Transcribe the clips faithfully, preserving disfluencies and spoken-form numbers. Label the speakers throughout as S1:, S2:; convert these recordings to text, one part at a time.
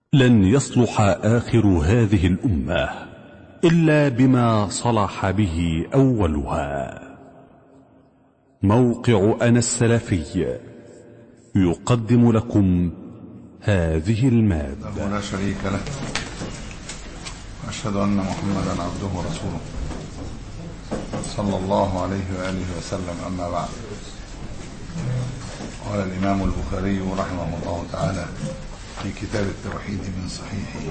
S1: لن يصلح آخر هذه الأمة إلا بما صلح به أولها. موقع أنا السلفي يقدم لكم هذه المادة.
S2: لا شريك له، أشهد أن محمدا عبده ورسوله صلى الله عليه وآله وسلم. أما بعد، قال الإمام البخاري رحمه الله تعالى في كتاب التوحيد من صحيحه: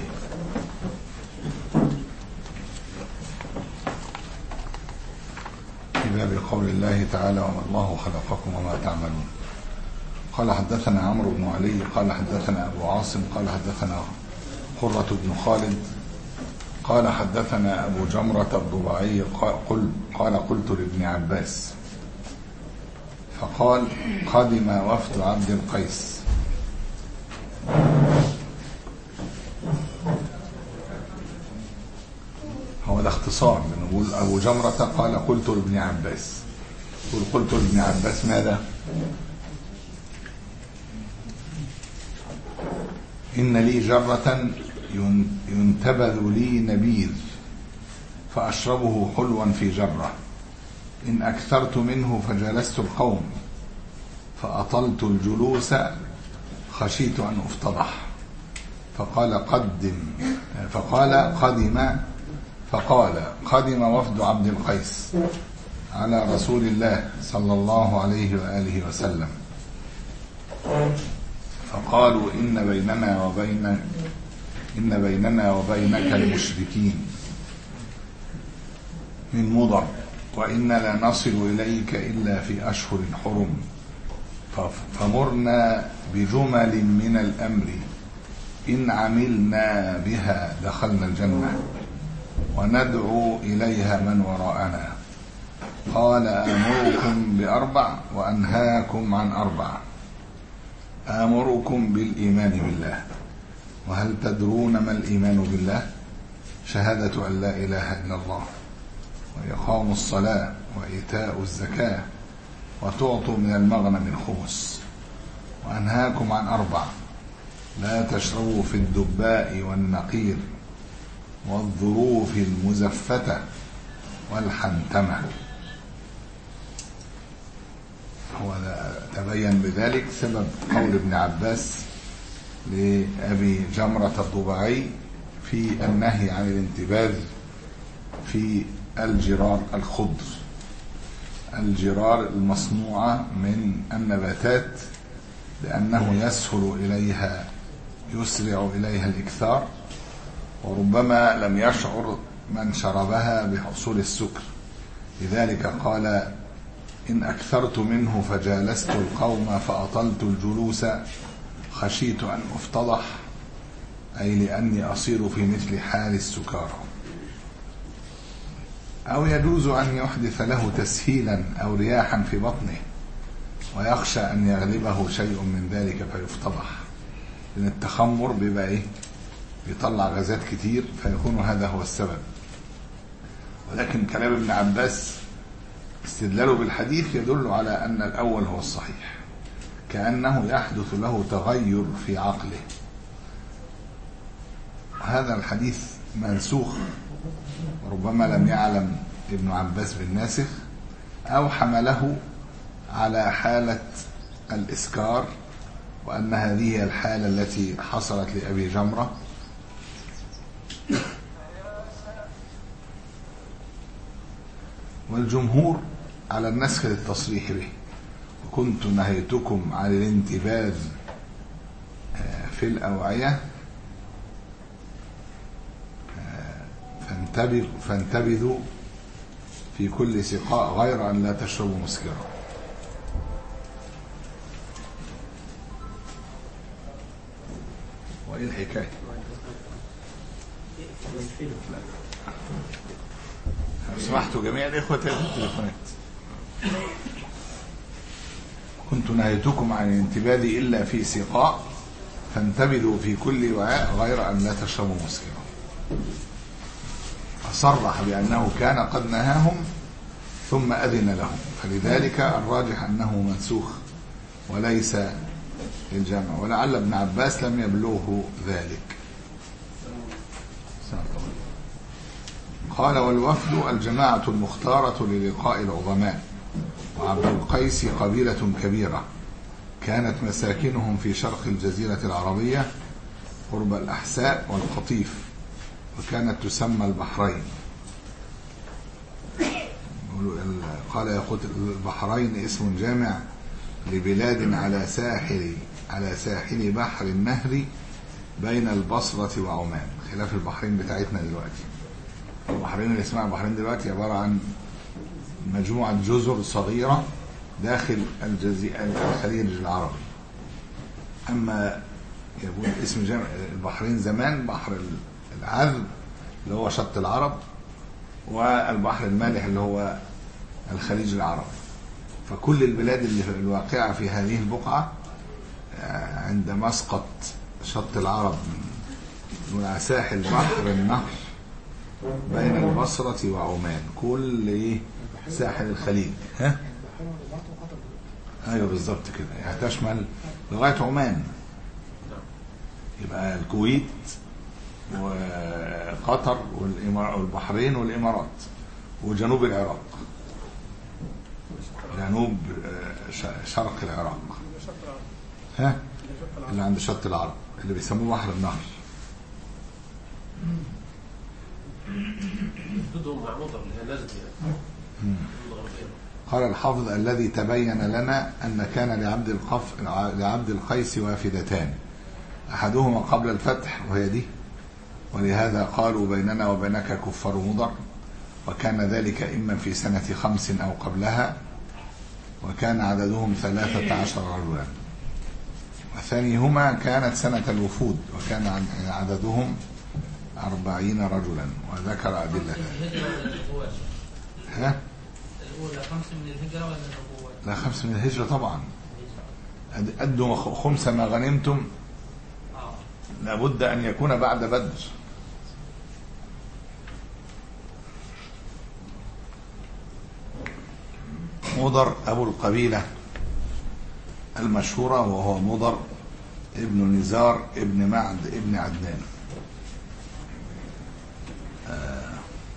S2: في باب قول الله تعالى: وما الله خلقكم وما تعملون. قال حدثنا عمرو بن علي قال حدثنا أبو عاصم قال حدثنا قرة بن خالد قال حدثنا أبو جمرة الضبعي قال, قال قلت لابن عباس فقال: قدم وفد عبد القيس. هو ده اختصار، بنقول أبو جمرة قال قلت لابن عباس، قل قلت لابن عباس ماذا؟ إن لي جرة ينتبذ لي نبيذ فأشربه حلوا في جرة، إن أكثرت منه فجلست القوم فأطلت الجلوس خشيت أن أفتضح. فقال قدم فقال قدم فقال قدم وفد عبد القيس على رسول الله صلى الله عليه وآله وسلم، فقالوا إن بيننا وبين إن بيننا وبينك المشركين من مضر، وإن لا نصل إليك إلا في أشهر حرم، فمرنا بجمل من الأمر إن عملنا بها دخلنا الجنة وندعو إليها من وراءنا. قال: آمركم بأربع وأنهاكم عن أربع. آمركم بالإيمان بالله، وهل تدرون ما الإيمان بالله؟ شهادة أن لا إله إلا الله، وإقام الصلاة، وإيتاء الزكاة، وتعطوا من المغنم الخمس. وأنهاكم عن أربع: لا تشربوا في الدباء والنقير والظروف المزفتة والحنتمة. هو تبين بذلك سبب قول ابن عباس لأبي جمرة الضبعي في النهي عن الانتباذ في الجرار الخضر، الجرار المصنوعة من النباتات، لأنه يسهل إليها يسرع إليها الإكثار، وربما لم يشعر من شربها بحصول السكر. لذلك قال: إن أكثرت منه فجالست القوم فأطلت الجلوس خشيت أن أفتضح، أي لأني أصير في مثل حال السكارى. أو يجوز أن يحدث له تسهيلا أو رياحا في بطنه ويخشى أن يغلبه شيء من ذلك فيفتضح، لأن التخمر بيبقى إيه؟ بيطلع غازات كتير، فيكون هذا هو السبب. ولكن كلام ابن عباس استدلاله بالحديث يدل على أن الأول هو الصحيح، كأنه يحدث له تغير في عقله. هذا الحديث منسوخ، وربما لم يعلم ابن عباس بالناسخ، أو حمله على حالة الإسكار، وأن هذه الحالة التي حصلت لأبي جمرة. والجمهور على النسخ للتصريح به: وكنت نهيتكم عن الانتباذ في الأوعية فانتبذوا في كل سقاء غير أن لا تشربوا مسكرا. وإيه الحكاية؟ سمحتوا جميع الإخوة التليفونات. كنت نهيتكم عن الانتباذ إلا في سقاء فانتبذوا في كل وعاء غير أن لا تشربوا مسكرا. فصرح بأنه كان قد نهاهم ثم أذن لهم، فلذلك الراجح أنه منسوخ وليس للجمع، ولعل ابن عباس لم يبلغه ذلك. قال والوفد الجماعة المختارة للقاء العظماء. وعبد القيس قبيلة كبيرة كانت مساكنهم في شرق الجزيرة العربية قرب الأحساء والقطيف، وكانت تسمى البحرين. قال يقول البحرين اسم جامع لبلاد على ساحل على ساحل بحر النهر بين البصرة وعمان، خلاف البحرين بتاعتنا دلوقتي. البحرين اللي اسمها البحرين دلوقتي عبارة عن مجموعة جزر صغيرة داخل الجزيرة الخليج العربي. أما يقول اسم جامع البحرين زمان بحر العذب اللي هو شط العرب، والبحر المالح اللي هو الخليج العربي. فكل البلاد اللي الواقعة في هذه البقعة عند مسقط شط العرب من ساحل بحر النهر بين البصرة وعمان، كل ساحل الخليج. ها ايوه بالظبط كده، يعني تشمل لغاية عمان، يبقى الكويت وقطر والبحرين والإمارات وجنوب العراق، جنوب شرق العراق، ها اللي عند شط العرب اللي بيسموه بحر النهر. قال الحافظ الذي تبين لنا أن كان لعبد القف لعبد القيس وافدتان، أحدهما قبل الفتح وهي دي، ولهذا قالوا بيننا وبينك كفار مضر، وكان ذلك إما في سنة خمس أو قبلها، وكان عددهم ثلاثة عشر رجلا. وثانيهما كانت سنة الوفود، وكان عددهم أربعين رجلا، وذكر أدلة. ها؟
S3: الأولى خمس من الهجرة ولا النبوة؟
S2: لا خمس من الهجرة طبعا. أدوا خمس ما غنمتم لابد أن يكون بعد بدر. مضر أبو القبيلة المشهورة، وهو مضر ابن نزار ابن معد ابن عدنان. آه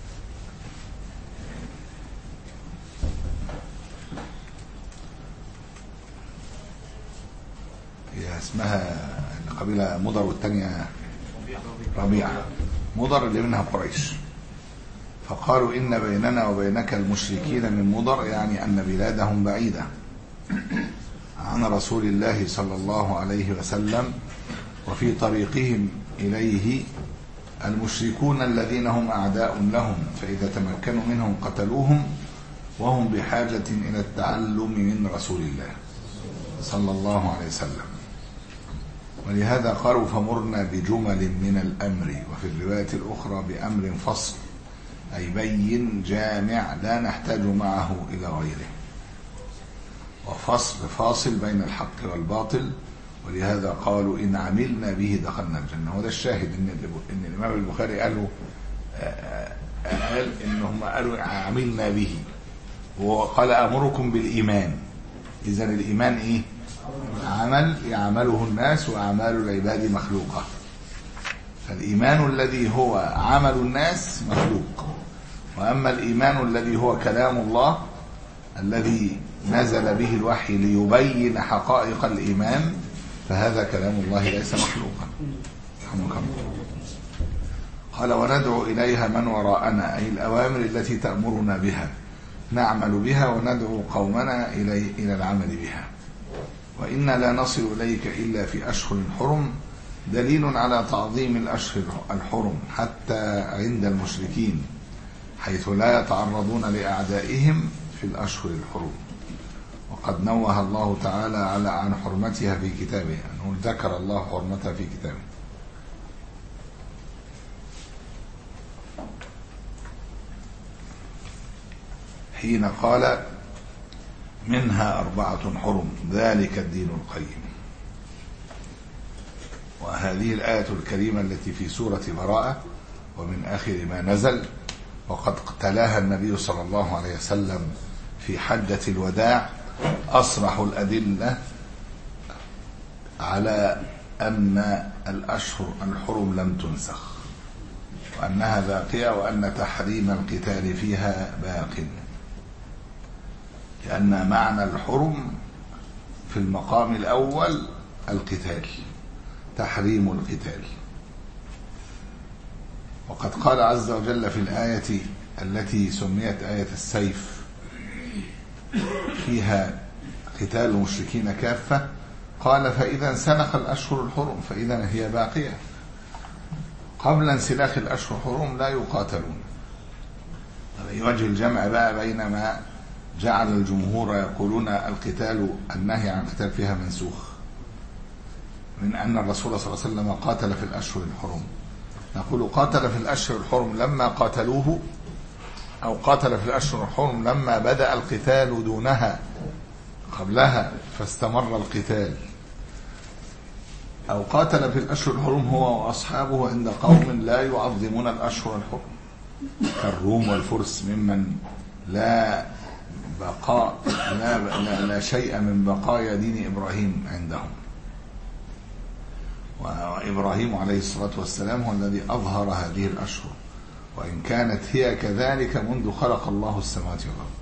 S2: هي اسمها القبيلة مضر، والثانية ربيعة. مضر اللي منها قريش. فقالوا إن بيننا وبينك المشركين من مضر، يعني أن بلادهم بعيدة عن رسول الله صلى الله عليه وسلم، وفي طريقهم إليه المشركون الذين هم أعداء لهم، فإذا تمكنوا منهم قتلوهم، وهم بحاجة إلى التعلم من رسول الله صلى الله عليه وسلم. ولهذا قالوا فمرنا بجمل من الأمر، وفي الرواية الأخرى بأمر فصل، أي بين جامع لا نحتاج معه إلى غيره، وفصل فاصل بين الحق والباطل. ولهذا قالوا إن عملنا به دخلنا الجنة. وده الشاهد إن, إن الإمام البخاري قالوا قال إن هم قالوا عملنا به، وقال أمركم بالإيمان. إذن الإيمان إيه؟ عمل يعمله الناس، وأعمال العباد مخلوقة. فالإيمان الذي هو عمل الناس مخلوق، وأما الإيمان الذي هو كلام الله الذي نزل به الوحي ليبين حقائق الإيمان، فهذا كلام الله ليس مخلوقا. قال وندعو إليها من وراءنا، أي الأوامر التي تأمرنا بها نعمل بها، وندعو قومنا إلي إلى العمل بها. وإنا لا نصل إليك إلا في أشهر حرم، دليل على تعظيم الأشهر الحرم حتى عند المشركين، حيث لا يتعرضون لأعدائهم في الأشهر الحرم. وقد نوه الله تعالى على عن حرمتها في كتابه، أنه ذكر الله حرمتها في كتابه. حين قال منها أربعة حرم ذلك الدين القيم. وهذه الآية الكريمة التي في سورة براءة ومن آخر ما نزل، وقد تلاها النبي صلى الله عليه وسلم في حجة الوداع، أصرح الأدلة على أن الأشهر الحرم لم تنسخ، وأنها باقية، وأن تحريم القتال فيها باق، لأن معنى الحرم في المقام الأول القتال، تحريم القتال. وقد قال عز وجل في الآية التي سميت آية السيف فيها قتال المشركين كافة، قال فإذا انسلخ الأشهر الحرم فإذا هي باقية. قبل انسلاخ الأشهر الحرم لا يقاتلون. يوجه الجمع بقى بين ما جعل الجمهور يقولون القتال النهي عن القتال فيها منسوخ، من أن الرسول صلى الله عليه وسلم قاتل في الأشهر الحرم. نقول قاتل في الأشهر الحرم لما قاتلوه، أو قاتل في الأشهر الحرم لما بدأ القتال دونها قبلها فاستمر القتال، أو قاتل في الأشهر الحرم هو وأصحابه عند قوم لا يعظمون الأشهر الحرم كالروم والفرس، ممن لا بقاء لا, لا, لا شيء من بقايا دين إبراهيم عندهم. وإبراهيم عليه الصلاة والسلام هو الذي أظهر هذه الأشهر، وإن كانت هي كذلك منذ خلق الله السماوات والأرض.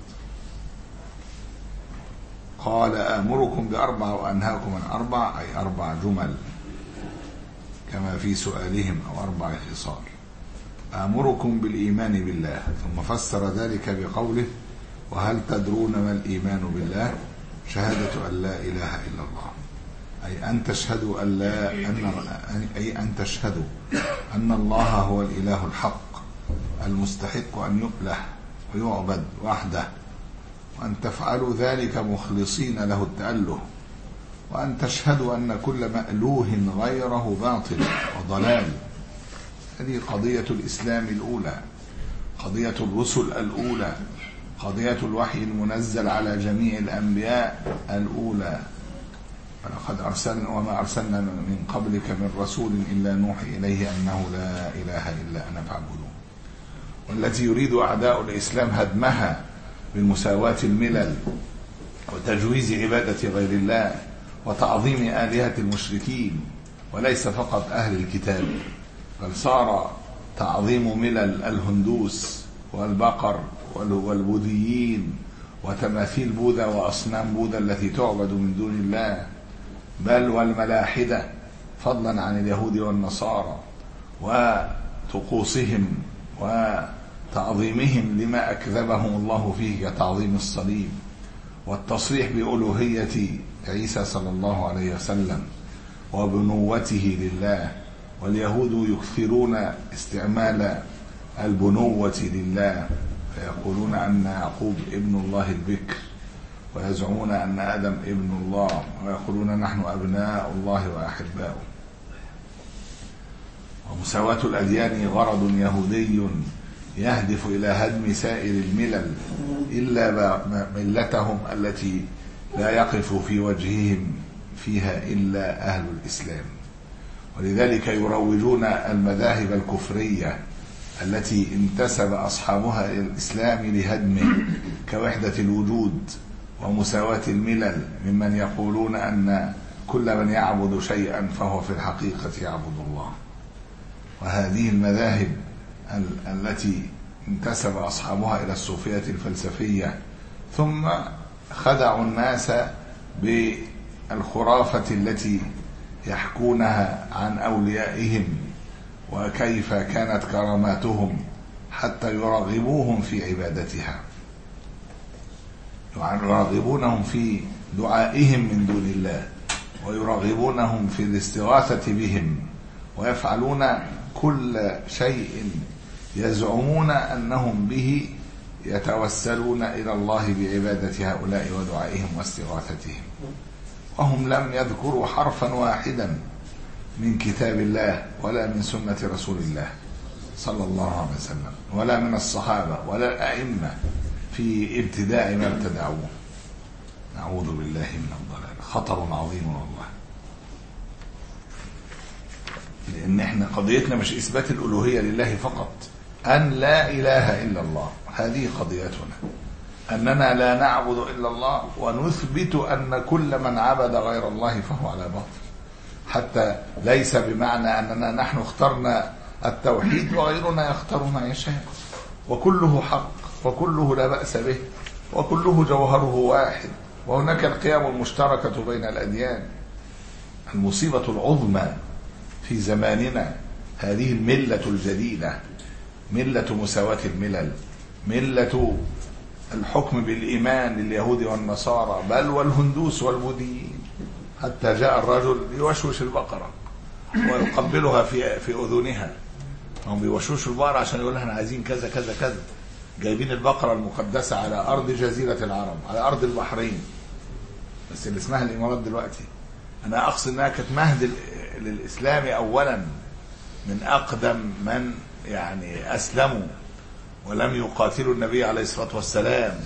S2: قال آمركم بأربع وأنهاكم عن أربع، أي أربع جمل كما في سؤالهم، أو أربع خصال. آمركم بالإيمان بالله، ثم فسر ذلك بقوله وهل تدرون ما الإيمان بالله؟ شهادة أن لا إله إلا الله، أي أن تشهدوا أن لا أن أي أن تشهدوا أن الله هو الإله الحق المستحق أن يؤله ويعبد وحده، وأن تفعلوا ذلك مخلصين له التأله، وأن تشهدوا أن كل مألوه غيره باطل وضلال. هذه قضية الإسلام الأولى، قضية الرسل الأولى، قضية الوحي المنزل على جميع الأنبياء الأولى. ولقد أرسلنا وما أرسلنا من قبلك من رسول إلا نوحي إليه أنه لا إله إلا أنا فاعبدون. والتي يريد أعداء الإسلام هدمها بالمساواة الملل وتجويز عبادة غير الله وتعظيم آلهة المشركين، وليس فقط أهل الكتاب، بل صار تعظيم ملل الهندوس والبقر والبوذيين وتماثيل بوذا وأصنام بوذا التي تعبد من دون الله، بل والملاحدة، فضلا عن اليهود والنصارى، وطقوسهم وتعظيمهم لما أكذبهم الله فيه كتعظيم الصليب، والتصريح بألوهية عيسى صلى الله عليه وسلم وبنوته لله. واليهود يكثرون استعمال البنوة لله، فيقولون أن يعقوب ابن الله البكر، ويزعمون أن آدم ابن الله، ويقولون نحن أبناء الله وأحباؤه. ومساواة الأديان غرض يهودي يهدف إلى هدم سائر الملل إلا ملتهم التي لا يقف في وجههم فيها إلا أهل الإسلام. ولذلك يروجون المذاهب الكفرية التي انتسب أصحابها إلى الإسلام لهدمه، كوحدة الوجود ومساواة الملل، ممن يقولون أن كل من يعبد شيئا فهو في الحقيقة يعبد الله. وهذه المذاهب التي انتسب أصحابها إلى الصوفية الفلسفية، ثم خدعوا الناس بالخرافة التي يحكونها عن أوليائهم وكيف كانت كراماتهم حتى يرغبوهم في عبادتها، يرغبونهم في دعائهم من دون الله، ويرغبونهم في الاستغاثة بهم، ويفعلون كل شيء يزعمون أنهم به يتوسلون إلى الله بعبادة هؤلاء ودعائهم واستغاثتهم، وهم لم يذكروا حرفا واحدا من كتاب الله ولا من سنة رسول الله صلى الله عليه وسلم، ولا من الصحابة ولا الأئمة في ابتداء ما ابتدعوه. نعوذ بالله من الضلال، خطر عظيم والله. لأن احنا قضيتنا مش إثبات الألوهية لله فقط، أن لا إله إلا الله، هذه قضيتنا، أننا لا نعبد إلا الله، ونثبت أن كل من عبد غير الله فهو على باطل. حتى ليس بمعنى أننا نحن اخترنا التوحيد وغيرنا يختار ما يشاء، وكله حق وكله لا بأس به وكله جوهره واحد، وهناك القيم المشتركة بين الأديان. المصيبة العظمى في زماننا هذه الملة الجديدة، ملة مساواة الملل، ملة الحكم بالإيمان لليهود والنصارى بل والهندوس والبوذيين، حتى جاء الرجل يوشوش البقرة ويقبلها في في أذنها. هم بيوشوشوا البقرة عشان يقول احنا عايزين كذا كذا كذا. جايبين البقرة المقدسة على أرض جزيرة العرب، على أرض البحرين، بس اللي اسمها الإمارات دلوقتي. أنا أقصد أنها كانت مهد للإسلام أولا، من أقدم من يعني أسلموا ولم يقاتلوا النبي عليه الصلاة والسلام.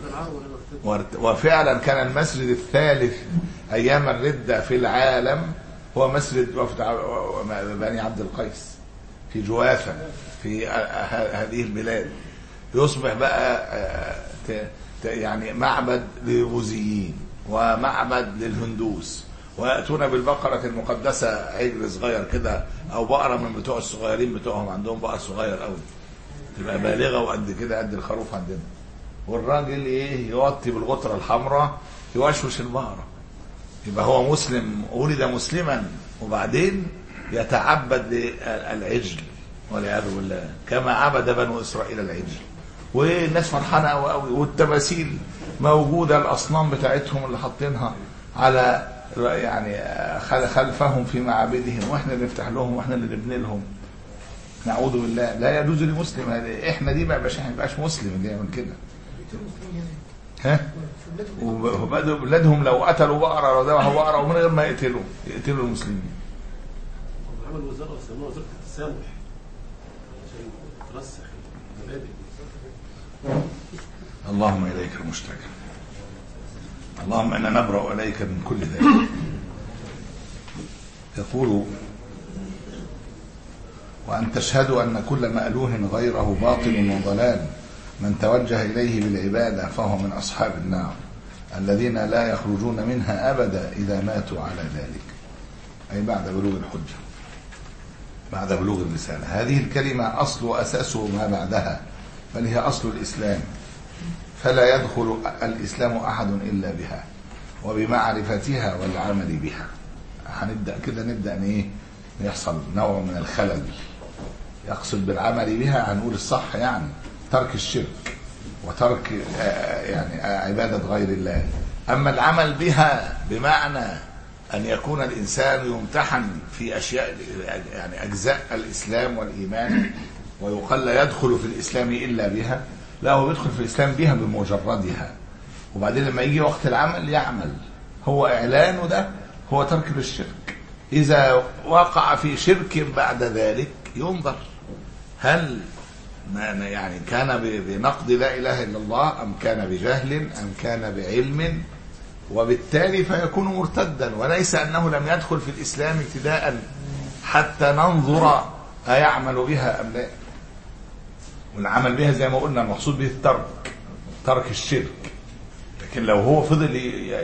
S2: وفعلا كان المسجد الثالث أيام الردة في العالم هو مسجد وفد بني عبد القيس في جوافة في هذه البلاد. يصبح بقى يعني معبد للبوذيين ومعبد للهندوس، ويأتون بالبقرة المقدسة، عجل صغير كده أو بقرة من بتوع الصغيرين بتوعهم، عندهم بقر صغير قوي تبقى بالغة وقد كده قد الخروف عندنا، والراجل ايه يوطي بالغطرة الحمراء يوشوش البقرة. يبقى هو مسلم، ولد مسلما وبعدين يتعبد للعجل والعياذ بالله، كما عبد بنو إسرائيل العجل. والناس فرحانة قوي قوي، والتماثيل موجودة، الأصنام بتاعتهم اللي حاطينها على يعني خلفهم في معابدهم، واحنا اللي نفتح لهم واحنا اللي نبني لهم. نعوذ بالله، لا يجوز لمسلم هذا. احنا دي ما يبقاش يبقاش مسلم اللي يعمل كده. ها؟ وبدوا بلادهم لو قتلوا بقرة او ذبحوا بقرة ومن غير ما يقتلوا يقتلوا المسلمين.
S4: عمل وزارة يسموها وزارة التسامح عشان ترسخ المبادئ.
S2: اللهم إليك المشتكى، اللهم إنا نبرأ إليك من كل ذلك. يقول: وأن تشهدوا أن كل مألوه غيره باطل وضلال، من توجه إليه بالعبادة فهو من أصحاب النار الذين لا يخرجون منها أبدا إذا ماتوا على ذلك، أي بعد بلوغ الحجة، بعد بلوغ الرسالة. هذه الكلمة أصل وأساسه ما بعدها، بل هي أصل الإسلام، فلا يدخل الإسلام أحد إلا بها وبمعرفتها والعمل بها. هنبدأ كده نبدأ إيه يحصل نوع من الخلل. يقصد بالعمل بها هنقول الصح، يعني ترك الشرك وترك يعني عبادة غير الله. أما العمل بها بمعنى أن يكون الإنسان يمتحن في أشياء يعني أجزاء الإسلام والإيمان، ويقال لا يدخل في الإسلام إلا بها، لا، هو يدخل في الإسلام بها بمجردها، وبعدين لما يجي وقت العمل يعمل. هو إعلانه ده هو ترك للشرك. إذا وقع في شرك بعد ذلك ينظر هل يعني كان بنقد لا إله إلا الله أم كان بجهل أم كان بعلم، وبالتالي فيكون مرتدا، وليس أنه لم يدخل في الإسلام ابتداء حتى ننظر أيعمل بها أم لا. والعمل بها زي ما قلنا المقصود به الترك، ترك الشرك. لكن لو هو فضل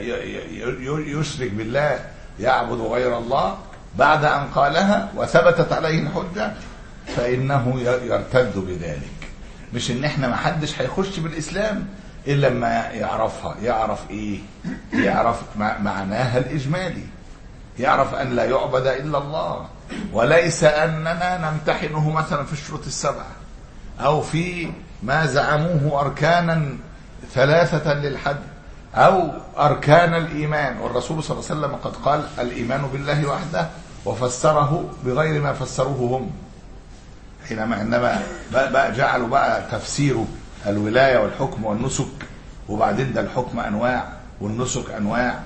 S2: يشرك بالله، يعبد غير الله بعد أن قالها وثبتت عليه الحجة، فإنه يرتد بذلك. مش إن إحنا ما حدش هيخش بالإسلام إلا لما يعرفها. يعرف إيه؟ يعرف معناها الإجمالي، يعرف أن لا يعبد إلا الله، وليس أننا نمتحنه مثلا في الشروط السبعة أو في ما زعموه أركانا ثلاثة للحج أو أركان الإيمان. والرسول صلى الله عليه وسلم قد قال الإيمان بالله وحده، وفسره بغير ما فسروه هم، حينما عندما بقى جعلوا بقى تفسيره الولاية والحكم والنسك، وبعدين ده الحكم أنواع والنسك أنواع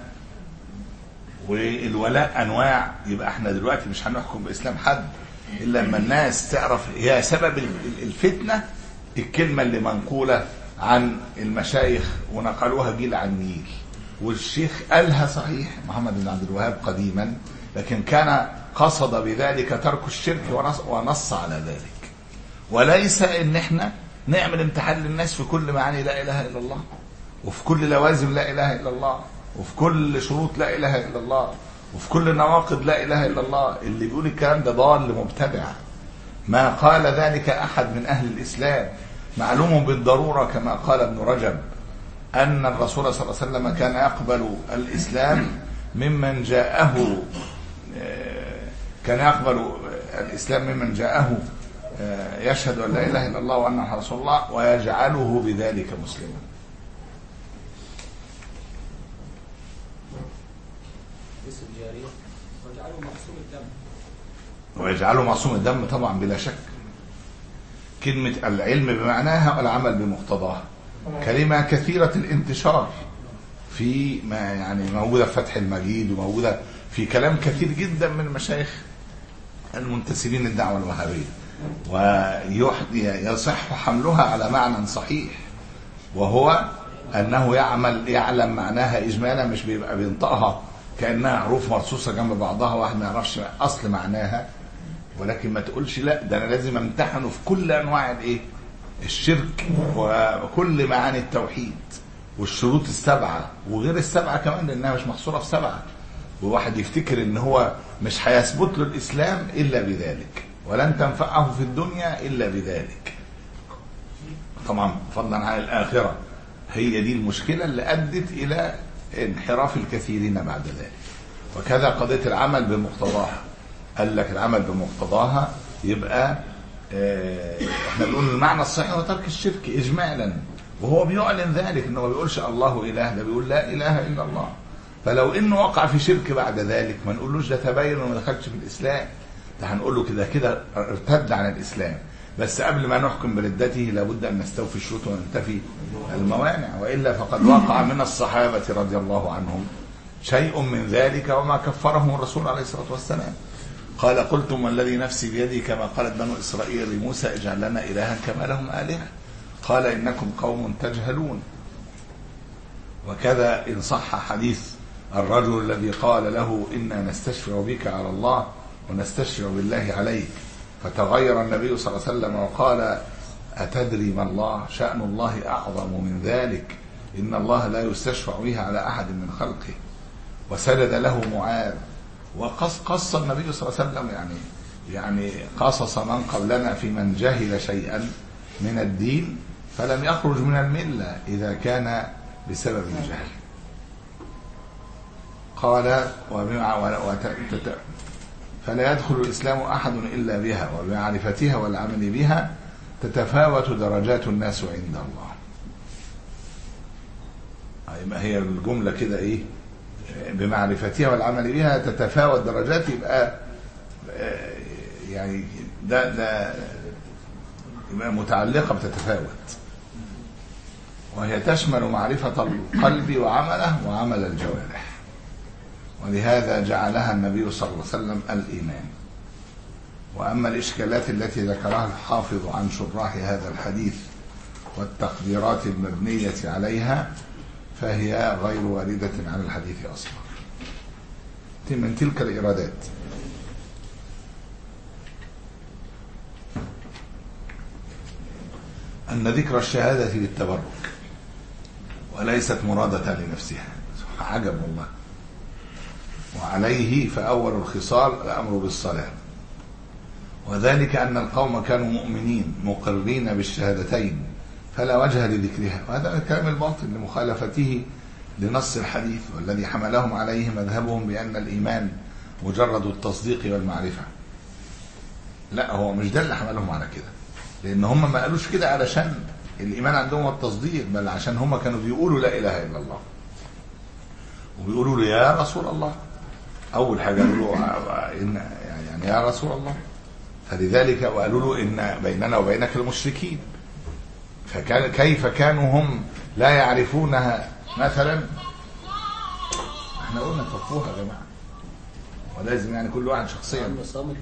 S2: والولاء أنواع. يبقى احنا دلوقتي مش هنحكم بإسلام حد إلا لما الناس تعرف هي سبب الفتنة. الكلمة اللي منقولة عن المشايخ ونقلوها جيل عن جيل، والشيخ قالها صحيح محمد بن عبد الوهاب قديما، لكن كان قصد بذلك ترك الشرك ونص, ونص على ذلك، وليس ان احنا نعمل امتحان للناس في كل معاني لا اله الا الله، وفي كل لوازم لا اله الا الله، وفي كل شروط لا اله الا الله، وفي كل نواقض لا اله الا الله. اللي بيقول الكلام ده ضال مبتدع، ما قال ذلك أحد من أهل الإسلام. معلوم بالضرورة كما قال ابن رجب أن الرسول صلى الله عليه وسلم كان يقبل الإسلام ممن جاءه كان يقبل الإسلام ممن جاءه يشهد أن لا إله إلا الله وأن محمدا رسول الله ويجعله بذلك مسلما. ويجعله معصوم الدم طبعا بلا شك. كلمة العلم بمعناها والعمل بمقتضاها كلمة كثيرة الانتشار في ما يعني موجودة في فتح المجيد وموجودة في كلام كثير جدا من المشايخ المنتسبين للدعوة الوهابية، ويصح حملها على معنى صحيح وهو أنه يعمل يعلم معناها إجمالا، مش بيبقى بينطقها كأنها حروف مرصوصة جنب بعضها واحد ما يعرفش أصل معناها، ولكن ما تقولش لا ده أنا لازم امتحنه في كل أنواع الإيه الشرك وكل معاني التوحيد والشروط السبعة وغير السبعة كمان لأنها مش محصورة في سبعة، وواحد يفتكر ان هو مش هيثبت له الإسلام إلا بذلك ولن تنفعه في الدنيا إلا بذلك. طبعا فضلا عن الآخرة. هي دي المشكلة اللي أدت إلى انحراف الكثيرين بعد ذلك. وكذا قضية العمل بمقتضاها، قال لك العمل بمقتضاها يبقى اه احنا بنقول المعنى الصحيح هو ترك الشرك إجمالا، وهو بيعلن ذلك انه ما بيقولش الله إله، ده بيقول لا إله إلا الله. فلو انه وقع في شرك بعد ذلك ما نقولوش ده تبين وما دخلش في الإسلام، ده هنقول له كده كده ارتد عن الإسلام، بس قبل ما نحكم بردته لابد أن نستوفي الشروط وننتفي الموانع، وإلا فقد وقع من الصحابة رضي الله عنهم شيء من ذلك وما كفرهم الرسول عليه الصلاة والسلام. قال قلتم والذي نفسي بيدي كما قالت بنو إسرائيل لموسى اجعل لنا إلها كما لهم آلهة قال إنكم قوم تجهلون. وكذا إن صح حديث الرجل الذي قال له إنا نستشفع بك على الله ونستشفع بالله عليك، فتغير النبي صلى الله عليه وسلم وقال أتدري ما الله شأن الله أعظم من ذلك إن الله لا يستشفع به على أحد من خلقه. وسدد له معاذ وقص قص النبي صلى الله عليه وسلم يعني يعني قصص من قبلنا في من جهل شيئا من الدين فلم يخرج من الملة إذا كان بسبب الجهل. قال فلا يدخل الإسلام أحد إلا بها وبمعرفتها والعمل بها تتفاوت درجات الناس عند الله. ما هي الجملة كده إيه بمعرفتها والعمل بها تتفاوت درجات، يبقى يعني ده ده يبقى متعلقة بتتفاوت، وهي تشمل معرفة القلب وعمله وعمل الجوارح، ولهذا جعلها النبي صلى الله عليه وسلم الإيمان. وأما الإشكالات التي ذكرها الحافظ عن شراح هذا الحديث والتقديرات المبنية عليها فهي غير واردة عن الحديث أصلا من تلك الإرادات. أن ذكر الشهادة للتبرك وليست مرادة لنفسها، عجب والله. وعليه فأول الخصال الأمر بالصلاة، وذلك أن القوم كانوا مؤمنين مقرين بالشهادتين فلا وجه لذكرها، وهذا الكلام الباطل لمخالفته لنص الحديث والذي حملهم عليه مذهبهم بأن الإيمان مجرد التصديق والمعرفة. لا، هو مش ده اللي حملهم على كده، لأن هم ما قالوش كده علشان الإيمان عندهم التصديق، بل عشان هم كانوا بيقولوا لا إله إلا الله وبيقولوا له يا رسول الله. أول حاجة قالوا له إن يعني يا رسول الله، فلذلك وقالوا له إن بيننا وبينك المشركين. فكان كيف كانوا هم لا يعرفونها مثلا؟ احنا قلنا توفوها يا جماعة، ولازم يعني كل واحد شخصيا.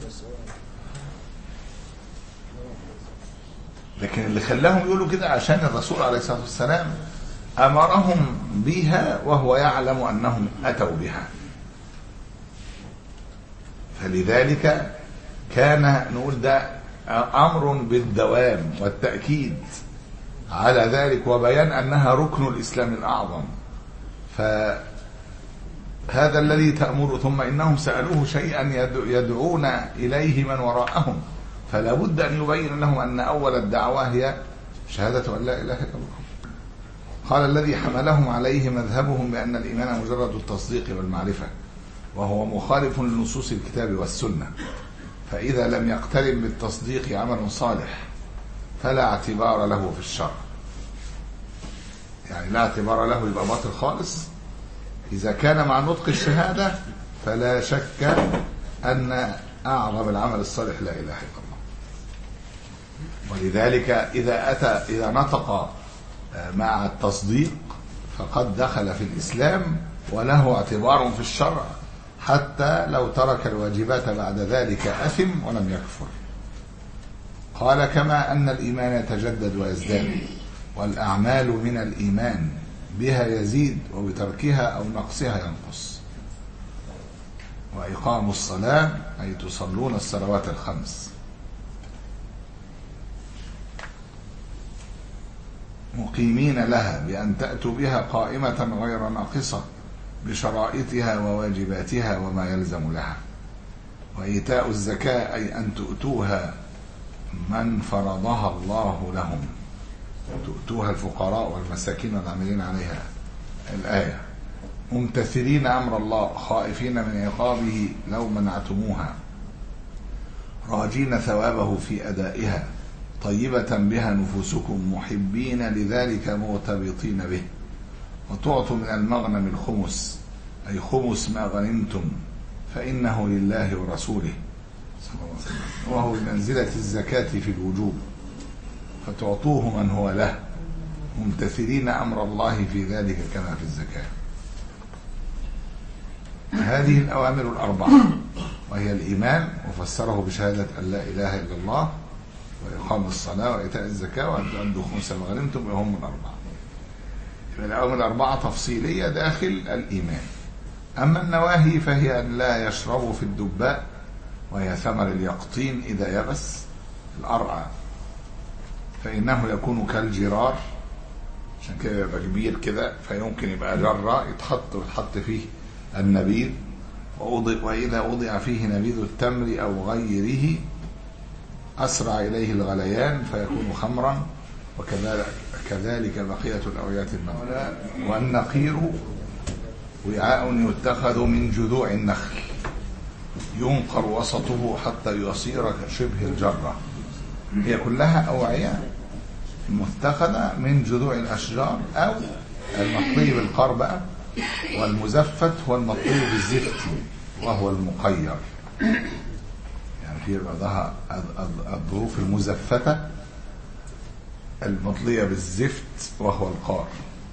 S2: لكن اللي خلاهم يقولوا كده عشان الرسول عليه الصلاة والسلام أمرهم بها وهو يعلم أنهم أتوا بها، فلذلك كان نقول ده أمر بالدوام والتأكيد على ذلك وبيان أنها ركن الإسلام الأعظم. فهذا الذي تأمر. ثم إنهم سألوه شيئا يدعون إليه من وراءهم فلا بد أن يبين لهم أن أول الدعوة هي شهادة أن لا إله إلا الله. قال الذي حملهم عليه مذهبهم بأن الإيمان مجرد التصديق والمعرفة، وهو مخالف لنصوص الكتاب والسنة، فإذا لم يقترن بالتصديق عمل صالح فلا اعتبار له في الشرع. يعني لا اعتبار له، يبقى باطل خالص. إذا كان مع نطق الشهادة فلا شك أن أعظم العمل الصالح لا إله إلا الله. ولذلك إذا أتى إذا نطق مع التصديق فقد دخل في الإسلام وله اعتبار في الشرع، حتى لو ترك الواجبات بعد ذلك أثم ولم يكفر. قال كما أن الإيمان يتجدد ويزداد، والأعمال من الإيمان بها يزيد وبتركها أو نقصها ينقص. وإقام الصلاة أي تصلون الصلوات الخمس مقيمين لها بأن تأتوا بها قائمة غير ناقصة بشرائطها وواجباتها وما يلزم لها. وإيتاء الزكاة أي أن تؤتوها من فرضها الله لهم، تؤتوها الفقراء والمساكين والعاملين عليها الآية. ممتثلين أمر الله خائفين من عقابه لو منعتموها، راجين ثوابه في أدائها، طيبة بها نفوسكم محبين لذلك مرتبطين به. وتعطوا من المغنم الخمس أي خمس ما غنمتم فإنه لله ورسوله وهو بمنزلة الزكاة في الوجوب، فتعطوه من هو له ممتثلين أمر الله في ذلك كما في الزكاة. هذه الأوامر الأربعة، وهي الإيمان وفسره بشهادة أن لا إله إلا الله وإقام الصلاة وإيتاء الزكاة وأن تؤدوا خمس ما غنمتم، وهم الأربعة. الأوامر الأربعة تفصيلية داخل الإيمان. أما النواهي فهي أن لا يشربوا في الدباء، وهي ثمر اليقطين إذا يبس الأرعى، فإنه يكون كالجرار، عشان كده يبقى كبير كده فيمكن يبقى جرة يتحط ويتحط فيه النبيذ. وإذا وضع فيه نبيذ التمر أو غيره أسرع إليه الغليان فيكون خمرا، وكذلك كذلك بقية الأويات المنقولة. والنقير وعاء يتخذ من جذوع النخل ينقر وسطه حتى يصير كشبه الجرة. هي كلها أوعية متخذة من جذوع الأشجار أو المطلي بالقربة، والمزفت هو المطلي بالزفت وهو المقير. يعني في بعضها الظروف المزفتة المطلية بالزفت وهو القار،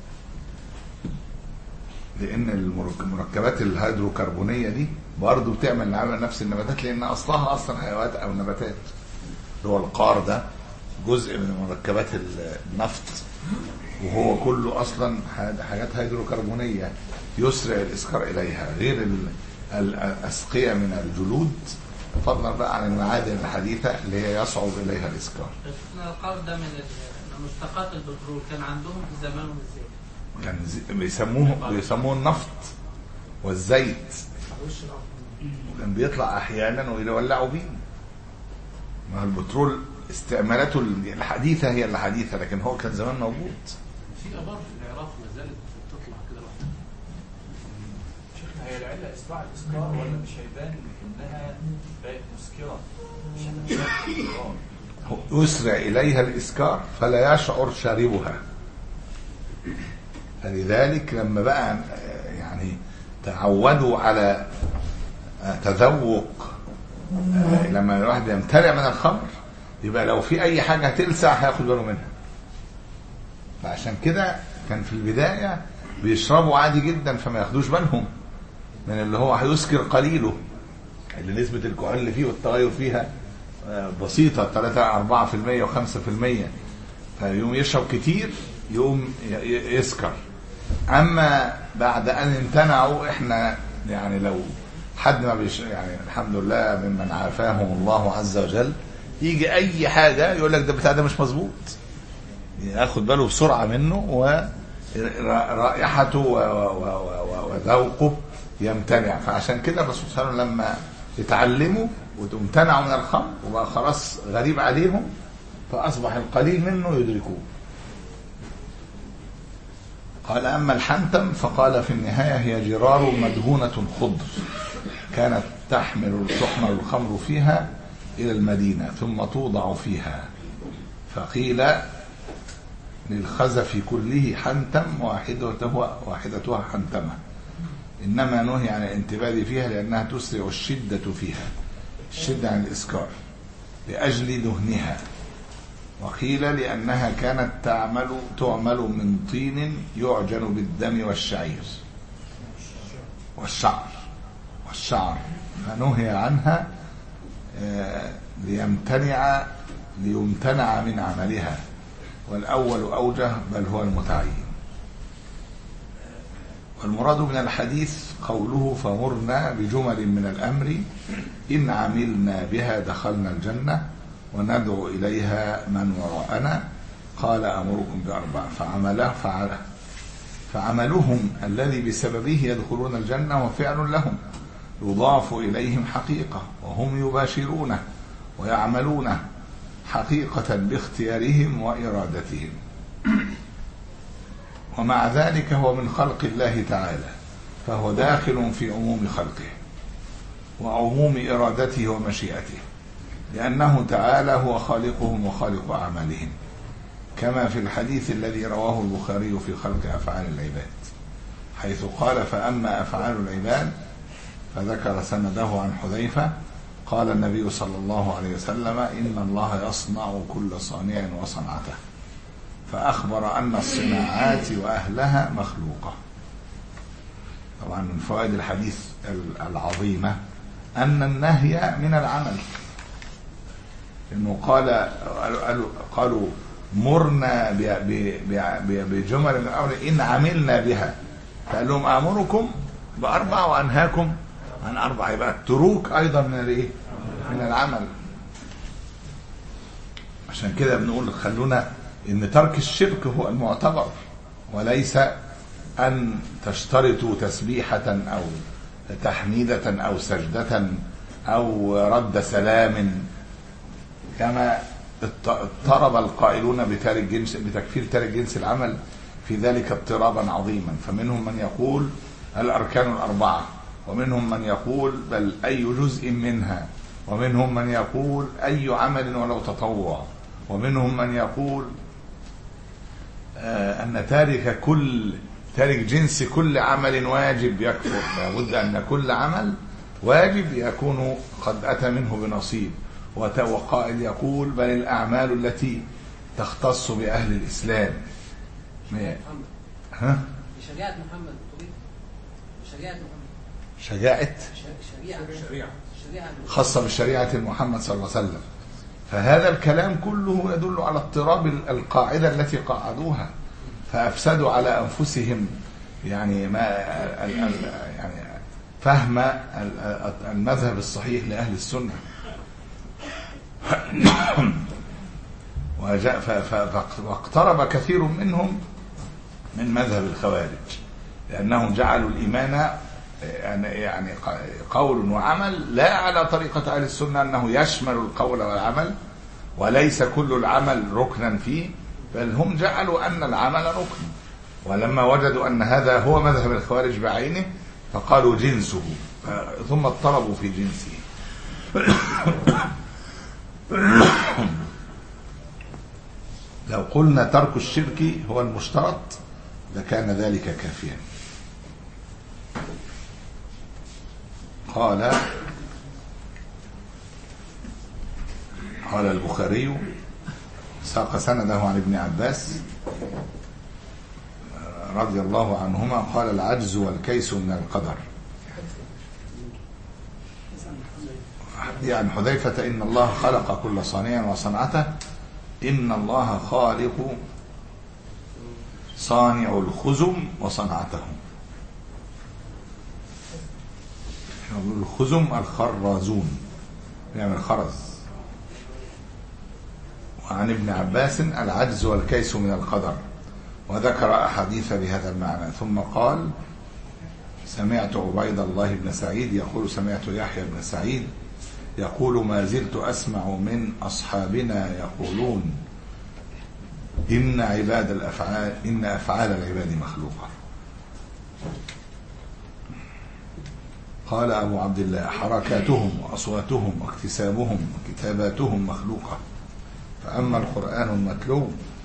S2: لأن المركبات الهيدروكربونية دي برضه بتعمل عمل نفس النباتات، لأن أصلها أصلا حيوانات أو نباتات. اللي هو القار ده جزء من مركبات النفط، وهو كله أصلا حاجات هيدروكربونية يسرع الإسكار إليها، غير الأسقية من الجلود، فضلا بقى عن المعادن الحديثة اللي هي يصعب إليها الإسكار.
S3: القار ده من مشتقات البترول، كان عندهم في زمانهم ازاي؟
S2: كان بيسموه بيسموه النفط والزيت، وكان بيطلع أحيانا ويولعوا بيه. ما البترول استعمالاته الحديثة هي الحديثة، لكن هو كان زمان موجود.
S4: في ابار في العراق ما زالت بتطلع كده لوحدها.
S5: شيخنا هي العله اسراع الاسكار ولا مش هيبان انها بقت مسكره؟
S2: يسرع اليها الاسكار فلا يشعر شاربها. فلذلك لما بقى يعني تعودوا على تذوق، لما الواحد يمتلئ من الخمر يبقى لو في اي حاجه هتلسع هياخد باله منها. فعشان كده كان في البدايه بيشربوا عادي جدا، فما ياخدوش بالهم من اللي هو هيسكر قليله، اللي نسبه الكحول اللي فيه والتغير فيها بسيطه ثلاثة أربعة في المية وخمسة في المية، فيقوم يشرب كتير يقوم يسكر. اما بعد ان امتنعوا، احنا يعني لو حد ما بيش يعني الحمد لله ممن عافاهم الله عز وجل، يجي اي حاجه يقول لك ده بتاع ده مش مظبوط، ياخد باله بسرعه منه، ورائحته وذوقه يمتنع. فعشان كده الرسول صلى الله عليه وسلم لما اتعلموا وامتنعوا من الخمر وبقى خلاص غريب عليهم، فأصبح القليل منه يدركوه. قال أما الحنتم فقال في النهاية هي جرار مدهونة خضر كانت تحمل تحمل الخمر فيها إلى المدينة ثم توضع فيها، فقيل للخزف كله حنتم واحدتها واحدتها حنتمة، إنما نهي عن الانتباه فيها لأنها تسرع الشدة فيها، الشدة عن الإسكار، لأجل دهنها. وقيل لأنها كانت تعمل تعمل من طين يعجن بالدم والشعير والشعر والشعر فنهي عنها ليمتنع ليمتنع من عملها، والأول أوجه بل هو المتعين. والمراد من الحديث قوله فمرنا بجمل من الأمر إن عملنا بها دخلنا الجنة وندعو إليها من وراءنا. قال أمركم بأربع فعمله فعله فعملهم الذي بسببه يدخلون الجنة وفعل لهم يضاف إليهم حقيقة وهم يباشرونه ويعملونه حقيقة باختيارهم وإرادتهم، ومع ذلك هو من خلق الله تعالى فهو داخل في عموم خلقه وعموم إرادته ومشيئته، لأنه تعالى هو خالقهم وخالق أعمالهم، كما في الحديث الذي رواه البخاري في خلق أفعال العباد حيث قال فأما أفعال العباد فذكر سنده عن حذيفة قال النبي صلى الله عليه وسلم إن الله يصنع كل صانع وصنعته، فأخبر أن الصناعات وأهلها مخلوقة. طبعا من فوائد الحديث العظيمة أن النهي من العمل، إنه قال قالوا مرنا بجمل من الأمر إن عملنا بها، فقال لهم أمركم بأربع وأنهاكم عن أربع، يبقى التروك أيضا من الإيه؟ من العمل. عشان كده بنقول خلونا إن ترك الشرك هو المعتبر، وليس أن تشترطوا تسبيحة أو تحميدة أو سجدة أو رد سلام، كما اضطرب القائلون بتارك جنس بتكفير تارك جنس العمل في ذلك اضطرابا عظيما، فمنهم من يقول الأركان الأربعة، ومنهم من يقول بل أي جزء منها، ومنهم من يقول أي عمل ولو تطوع، ومنهم من يقول آه أن تارك كل تارك جنس كل عمل واجب يكفر، لابد أن كل عمل واجب يكون قد أتى منه بنصيب. وقائل يقول بل الأعمال التي تختص بأهل الإسلام ها؟
S3: شجاعة محمد شجاعة محمد
S2: شجاعة
S3: شريعة
S2: خاصة بالشريعة محمد صلى الله عليه وسلم. فهذا الكلام كله يدل على اضطراب القاعدة التي قاعدوها، فأفسدوا على أنفسهم يعني ما يعني فهم المذهب الصحيح لأهل السنة. واقترب كثير منهم من مذهب الخوارج، لأنهم جعلوا الإيمان يعني قول وعمل لا على طريقة أهل السنة أنه يشمل القول والعمل وليس كل العمل ركنا فيه، بل هم جعلوا أن العمل ركن، ولما وجدوا أن هذا هو مذهب الخوارج بعينه فقالوا جنسه، ثم اضطربوا في جنسه. لو قلنا ترك الشرك هو المشترط لكان ذلك كافيا. قال قال البخاري ساق سنده عن ابن عباس رضي الله عنهما قال العجز والكيس من القدر، يعني حذيفة إن الله خلق كل صانع وصنعته، إن الله خالق صانع الخزم وصنعته. الخزم الخرازون يعني الخرز. وعن ابن عباس العجز والكيس من القدر، وذكر أحاديث بهذا المعنى، ثم قال سمعت عبيد الله بن سعيد يقول سمعت يحيى بن سعيد يقول ما زلت أسمع من أصحابنا يقولون إن عباد الأفعال إن أفعال العباد مخلوقة. قال أبو عبد الله حركاتهم وأصواتهم واكتسابهم وكتاباتهم مخلوقة، فأما القرآن المتلو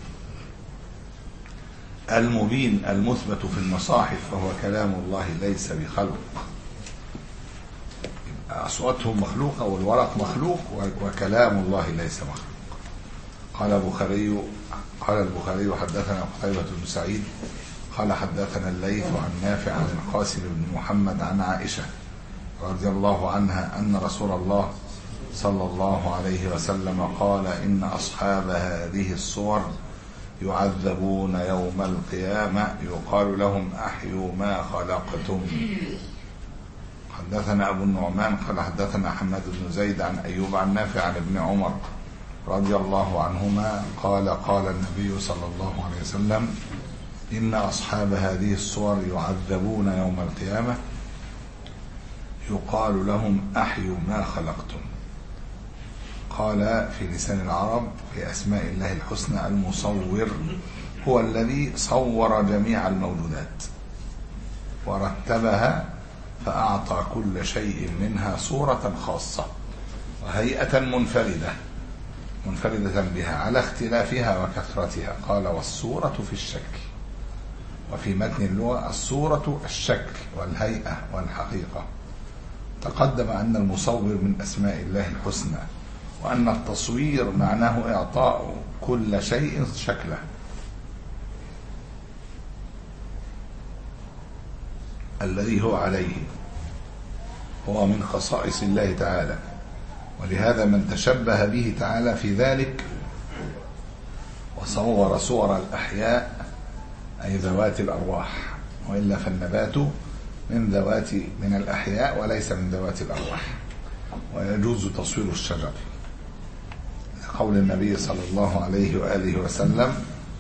S2: المبين المثبت في المصاحف فهو كلام الله ليس بخلق. أصواتهم مخلوقة والورق مخلوق وكلام الله ليس مخلوق. قال البخاري قال البخاري حدثنا قتيبة بن سعيد قال حدثنا الليث عن نافع عن القاسم بن محمد عن عائشة رضي الله عنها أن رسول الله صلى الله عليه وسلم قال إن أصحاب هذه الصور يعذبون يوم القيامة يقال لهم أحيوا ما خلقتم. حدثنا أبو النعمان قال حدثنا حماد بن زيد عن أيوب عن نافع عن ابن عمر رضي الله عنهما قال قال النبي صلى الله عليه وسلم إن أصحاب هذه الصور يعذبون يوم القيامة يقال لهم أحيوا ما خلقتم. قال في لسان العرب في أسماء الله الحسنى المصور هو الذي صور جميع الموجودات ورتبها فأعطى كل شيء منها صورة خاصة وهيئة منفردة منفردة بها على اختلافها وكثرتها. قال والصورة في الشكل، وفي متن اللغة الصورة الشكل والهيئة والحقيقة. تقدم أن المصور من أسماء الله الحسنى، وأن التصوير معناه إعطاء كل شيء شكله. الذي هو عليه هو من خصائص الله تعالى، ولهذا من تشبه به تعالى في ذلك وصور صور الأحياء أي ذوات الأرواح، وإلا فالنبات من ذوات من الأحياء وليس من ذوات الأرواح، ويجوز تصوير الشجر قول النبي صلى الله عليه وآله وسلم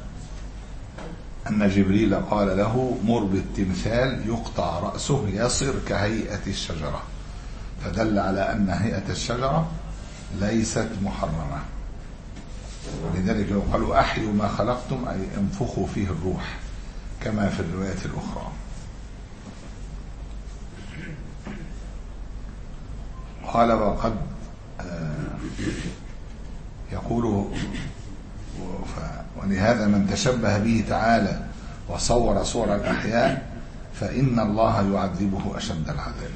S2: أن جبريل قال له مر بالتمثال يقطع رأسه يصر كهيئة الشجرة، فدل على أن هيئة الشجرة ليست محرمة. ولذلك يقال أحيوا ما خلقتم أي انفخوا فيه الروح كما في الروايات الأخرى. قال وقد يقول ولهذا من تشبه به تعالى وصور صور الأحياء فإن الله يعذبه أشد العذاب.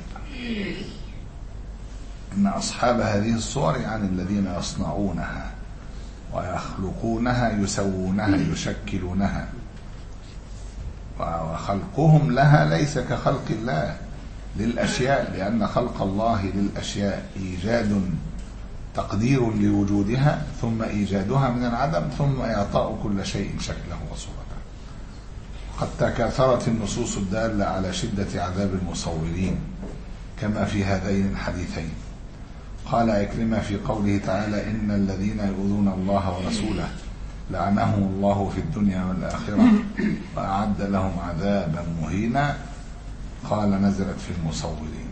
S2: إن أصحاب هذه الصور يعني الذين يصنعونها ويخلقونها يسوونها يشكلونها، وخلقهم لها ليس كخلق الله للأشياء، لأن خلق الله للأشياء إيجاد تقدير لوجودها ثم إيجادها من العدم ثم إعطاء كل شيء شكله وصورته. قد تكاثرت النصوص الدالة على شدة عذاب المصورين كما في هذين الحديثين. قال عكرمة في قوله تعالى إن الذين يؤذون الله ورسوله لعنهم الله في الدنيا والآخرة وأعد لهم عذابا مهينا، قال نزلت في المصورين.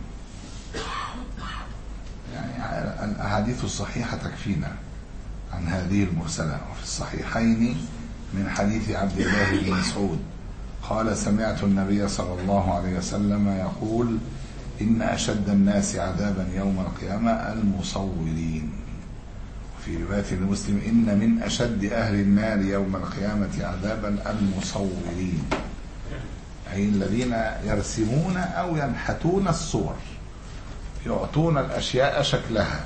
S2: يعني الأحاديث الصحيحة تكفينا عن هذه المرسلة. وفي الصحيحين من حديث عبد الله بن مسعود قال سمعت النبي صلى الله عليه وسلم يقول إن أشد الناس عذابا يوم القيامة المصورين. في رواية المسلم إن من أشد أهل النار يوم القيامة عذابا المصورين، أي الذين يرسمون أو ينحتون الصور يعطون الأشياء شكلها.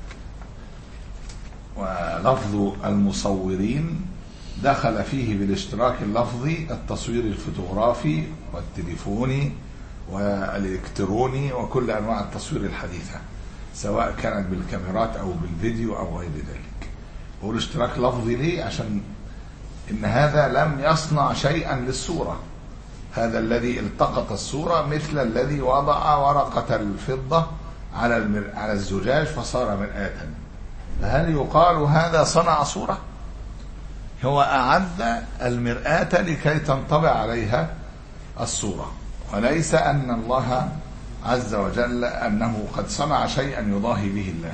S2: ولفظ المصورين دخل فيه بالاشتراك اللفظي التصوير الفوتوغرافي والتليفوني والإلكتروني وكل أنواع التصوير الحديثة سواء كانت بالكاميرات أو بالفيديو أو غير ذلك. والاشتراك لفظي ليه؟ عشان إن هذا لم يصنع شيئا للصورة، هذا الذي التقط الصورة مثل الذي وضع ورقة الفضة على المر... على الزجاج فصار مرآة. فهل يقال هذا صنع صورة؟ هو أعد المرآة لكي تنطبع عليها الصورة، وليس أن الله عز وجل أنه قد صنع شيئا يضاهي به الله.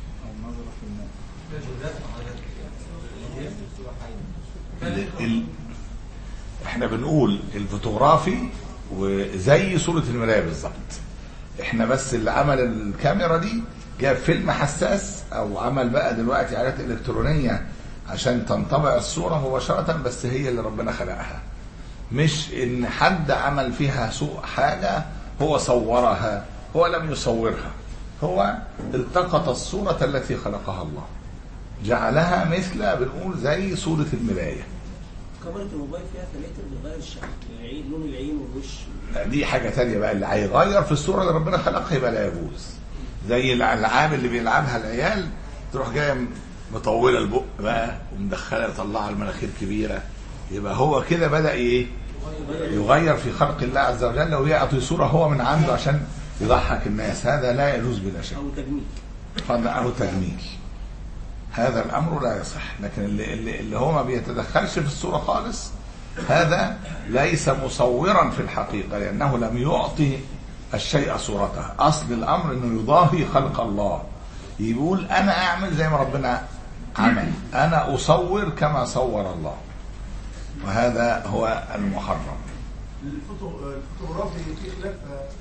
S2: ال ال احنا بنقول الفوتوغرافي وزي صورة المراية بالظبط. احنا بس اللي عمل الكاميرا دي جاب فيلم حساس او عمل بقى دلوقتي آلات الكترونية عشان تنطبع الصورة مباشرة، بس هي اللي ربنا خلقها، مش ان حد عمل فيها سوء حاجة هو صورها، هو لم يصورها، هو التقط الصورة التي خلقها الله جعلها مثل بنقول زي صورة المراية.
S6: كاميرا الموبايل فيها فلاتر بتغير الشكل، العين، لون العين والوش.
S2: دي حاجة تانية بقى، اللي هيغير في الصورة اللي ربنا خلقها يبقى لا يجوز. زي الألعاب اللي بيلعبها العيال، تروح جاية مطولة البق بقى ومدخلة تطلعها المناخير كبيرة، يبقى هو كده بدأ ايه؟ يغير في خلق الله عز وجل ويعطي صورة هو من عنده عشان يضحك الناس. هذا لا يجوز بلا شك.
S6: أو تجميل.
S2: أو تجميل. هذا الأمر لا يصح. لكن اللي, اللي, اللي هو ما بيتدخلش في الصورة خالص هذا ليس مصورا في الحقيقة، لأنه لم يعطي الشيء صورته. أصل الأمر أنه يضاهي خلق الله، يقول أنا أعمل زي ما ربنا عمل، أنا أصور كما صور الله، وهذا هو المحرم.
S7: الفوتوغرافي في خلاف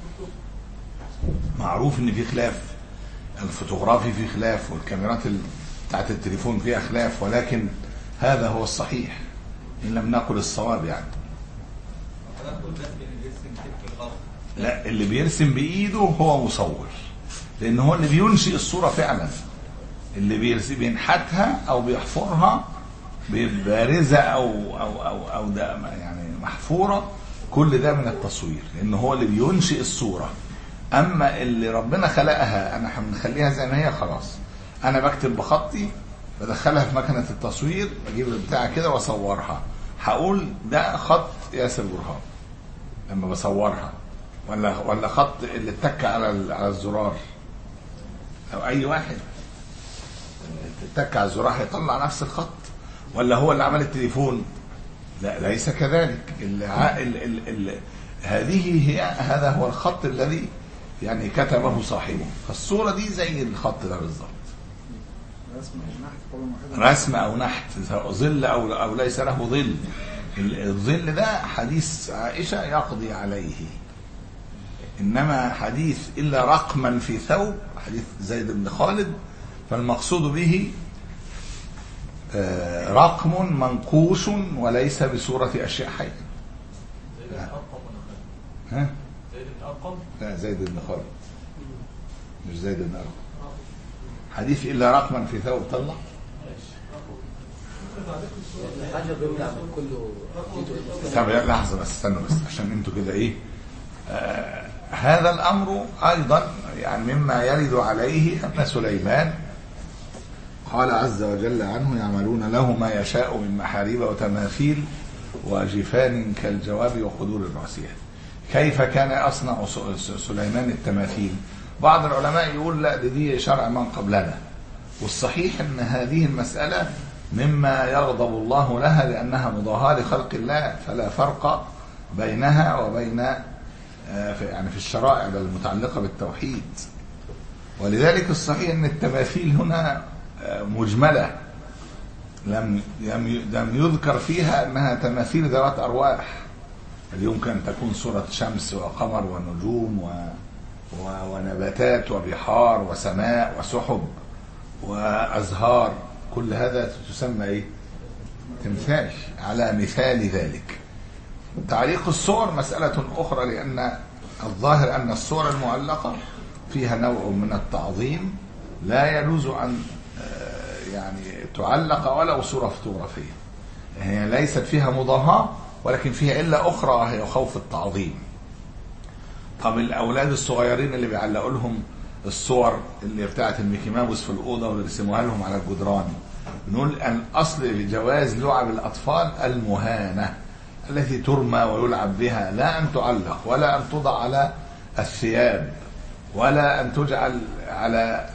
S2: معروف ان في خلاف، الفوتوغرافي في خلاف، والكاميرات بتاعت التليفون فيها خلاف، ولكن هذا هو الصحيح ان لم نقل الصواب. يعني لا، اللي بيرسم بايده هو مصور، لان هو اللي بينشئ الصورة فعلا. اللي بيرسم بينحتها او بيحفرها بارزة او او او او ده يعني محفورة، كل ده من التصوير، لان هو اللي بينشئ الصورة. اما اللي ربنا خلقها انا هنخليها زي ما هي خلاص. انا بكتب بخطي بدخلها في مكنة التصوير، بجيب البتاع كده واصورها، هقول ده خط ياسر برهان لما بصورها، ولا ولا خط اللي اتك على على الزرار، او اي واحد اتك على الزرار هيطلع نفس الخط، ولا هو اللي عمل التليفون؟ لا، ليس كذلك. ال ال ال ال هذه هي هذا هو الخط الذي يعني كتبه صاحبه، فالصورة دي زي الخط ده بالظبط. رسم او نحت، ظل او او ليس له ظل. الظل ده حديث عائشة يقضي عليه، انما حديث الا رقما في ثوب، حديث زيد بن خالد، فالمقصود به رقم منقوش وليس بصورة اشياء حية. ها؟
S5: زيد بن أرقم؟
S2: لا، زيد بن خالد، مش زيد بن أرقم. حديث إلا رقما في ثوب طلع.
S6: حاجة بيمنع من كله.
S2: طب لحظة بس، استنوا بس عشان انتوا كده ايه. آه هذا الأمر أيضا يعني مما يرد عليه أن سليمان قال عز وجل عنه: يعملون له ما يشاء من محاريب وتماثيل وجفان كالجواب وقدور الراسيات. كيف كان يصنع سليمان التماثيل؟ بعض العلماء يقول لا، دي شرع من قبلنا، والصحيح ان هذه المسألة مما يغضب الله لها لأنها مضاهاة لخلق الله، فلا فرق بينها وبين يعني في الشرائع المتعلقة بالتوحيد. ولذلك الصحيح ان التماثيل هنا مجملة، لم لم يذكر فيها انها تماثيل ذوات ارواح. يمكن أن تكون صورة شمس وقمر ونجوم و... و... ونباتات وبحار وسماء وسحب وأزهار، كل هذا تسمى إيه؟ تمثال، على مثال ذلك. تعليق الصور مسألة أخرى، لأن الظاهر أن الصور المعلقة فيها نوع من التعظيم لا يجوز أن يعني تعلق ولو صورة فوتوغرافية. هي ليست فيها مضاهاة، ولكن فيها إلا أخرى هي خوف التعظيم. طب الأولاد الصغيرين اللي بيعلقوا لهم الصور اللي بتاعت الميكي ماوس في الأوضة ويرسموها لهم على الجدران، نقول أن أصل جواز لعب الأطفال المهانة التي ترمى ويلعب بها، لا أن تعلق ولا أن توضع على الثياب ولا أن تجعل على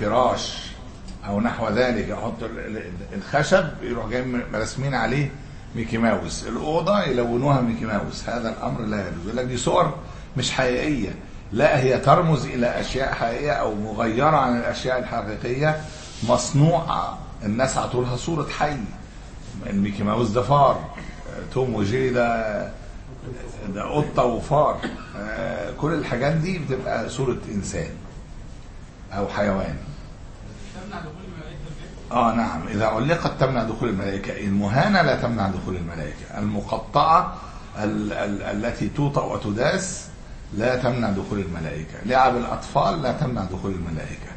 S2: الفراش أو نحو ذلك. يحط الخشب يروح جاي مرسمين عليه ميكي ماوس، الأوضة يلونوها ميكي ماوس، هذا الأمر لا يجوز. يقول لك دي صور مش حقيقية، لا هي ترمز إلى أشياء حقيقية أو مغيرة عن الأشياء الحقيقية، مصنوعة الناس عطولها صورة حي. الميكي ماوس ده فار، توم وجيري ده ده قطة وفار، كل الحاجات دي بتبقى صورة إنسان أو حيوان. آه نعم، إذا علقت تمنع دخول الملائكة. المهانة لا تمنع دخول الملائكة، المقطعة ال- ال- التي توطأ وتداس لا تمنع دخول الملائكة، لعب الأطفال لا تمنع دخول الملائكة.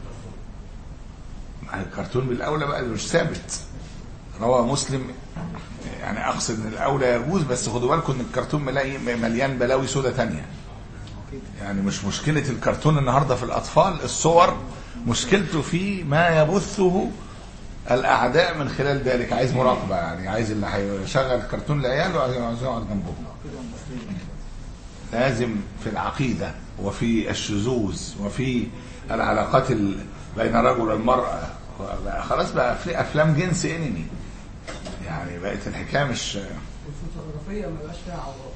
S2: مع الكرتون بالأولى بقى مش ثابت، روى مسلم، يعني أقصد من الأولى يجوز، بس خدوا بالكم إن الكرتون مليان بلاوي سودة تانية. يعني مش مشكلة الكرتون النهاردة في الأطفال الصور، مشكلته في ما يبثه الأعداء من خلال ذلك. عايز مراقبة، يعني عايز اللي هيشغل كرتون لعياله وعايز يقعد جنبه. لازم في العقيدة وفي الشذوذ وفي العلاقات بين الرجل والمرأة، خلاص بقى في أفلام جنس انمي، يعني بقت الحكاية مش
S7: الفوتوغرافية ما بقاش فيها عورات.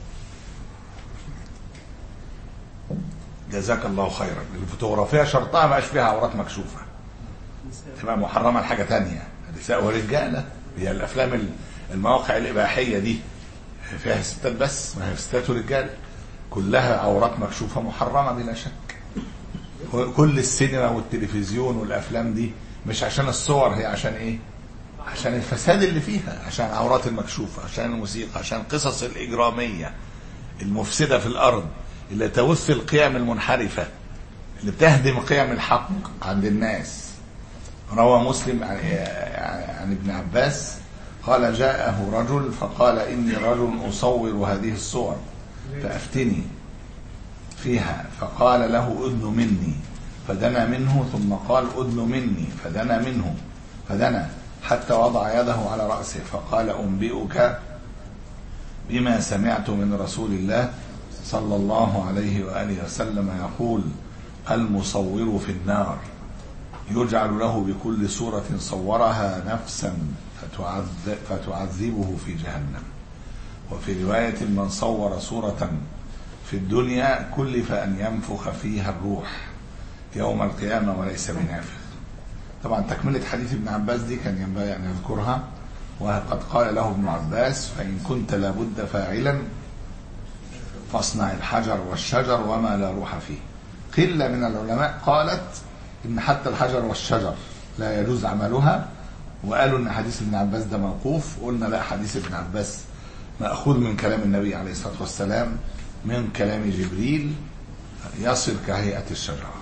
S2: جزاك الله خيرا. الفوتوغرافيا شرطها ما بقاش فيها عورات مكشوفه، تبقى محرمه لحاجه تانية، نساء ورجاله. هي الافلام المواقع الاباحيه دي فيها ستات بس؟ ما هي ستات ورجاله، كلها عورات مكشوفه محرمه بلا شك. كل السينما والتلفزيون والافلام دي مش عشان الصور، هي عشان ايه؟ عشان الفساد اللي فيها، عشان عورات المكشوفه، عشان الموسيقى، عشان القصص الاجراميه المفسده في الارض اللي توث القيم المنحرفة اللي بتهدم قيم الحق عند الناس. روى مسلم عن, عن ابن عباس قال جاءه رجل فقال إني رجل أصور هذه الصور فأفتني فيها، فقال له أدن مني، فدنا منه، ثم قال أدن مني، فدنا منه، فدنا حتى وضع يده على رأسه، فقال أنبئك بما سمعت من رسول الله صلى الله عليه وآله وسلم يقول المصور في النار يجعل له بكل صورة صورها نفسا فتعذب فتعذبه في جهنم. وفي رواية من صور صورة في الدنيا كلف أن ينفخ فيها الروح يوم القيامة وليس بنافخ. طبعا تكملة حديث ابن عباس دي كان ينبغي أن يذكرها. وقد قال له ابن عباس فإن كنت لابد فاعلا فاصنع الحجر والشجر وما لا روح فيه. قلة من العلماء قالت إن حتى الحجر والشجر لا يجوز عملها، وقالوا إن حديث ابن عباس ده موقوف. قلنا لا، حديث ابن عباس مأخوذ من كلام النبي عليه الصلاة والسلام، من كلام جبريل، يصل كهيئة الشجرة.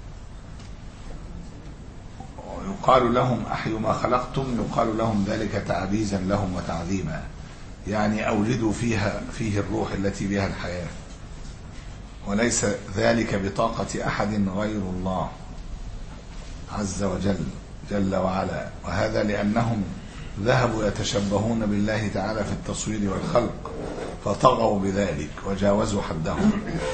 S2: يقال لهم أحيوا ما خلقتم، يقال لهم ذلك تعبيزا لهم وتعظيما، يعني أولدوا فيها فيه الروح التي بها الحياة، وليس ذلك بطاقة أحد غير الله عز وجل جل وعلا. وهذا لأنهم ذهبوا يتشبهون بالله تعالى في التصوير والخلق فطغوا بذلك وجاوزوا حدهم.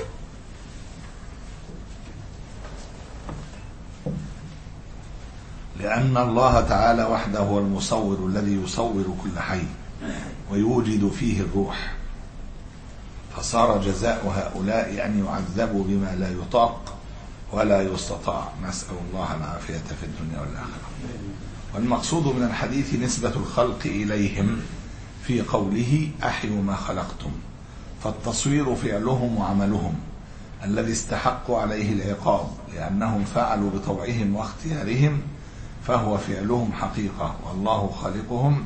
S2: لأن الله تعالى وحده هو المصور الذي يصور كل حي ويوجد فيه الروح، فصار جزاء هؤلاء أن يعذبوا بما لا يطاق ولا يستطاع. نسأل الله العافية في الدنيا والآخرة. والمقصود من الحديث نسبة الخلق إليهم في قوله أحيوا ما خلقتم، فالتصوير فعلهم وعملهم الذي استحقوا عليه العقاب لأنهم فعلوا بطوعهم واختيارهم، فهو فعلهم حقيقة، والله خالقهم